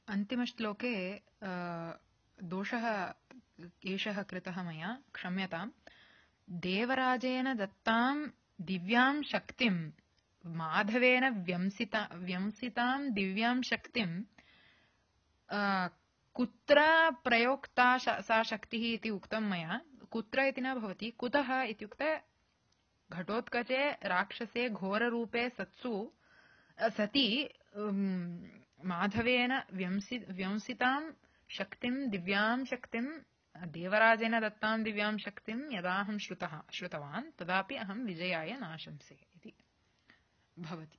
अन्तिमश्लोके दोषः एषः कृतः मया, क्षम्यताम्। देवराजेन दत्तां दिव्यां शक्तिं, माधवेन व्यंसितां दिव्यां शक्तिं कुत्र प्रयोक्ता सा शक्तिः इति उक्तं मया। कुत्र इति न भवति, कुतः इत्युक्ते घटोत्कचे राक्षसे घोररूपे सति माधवेन व्यंसितां शक्तिं, दिव्यां शक्तिं, देवराजेन दत्तां दिव्यां शक्तिं यदाहं श्रुतवान् तदापि अहं विजयाय नाशंसे इति भवति।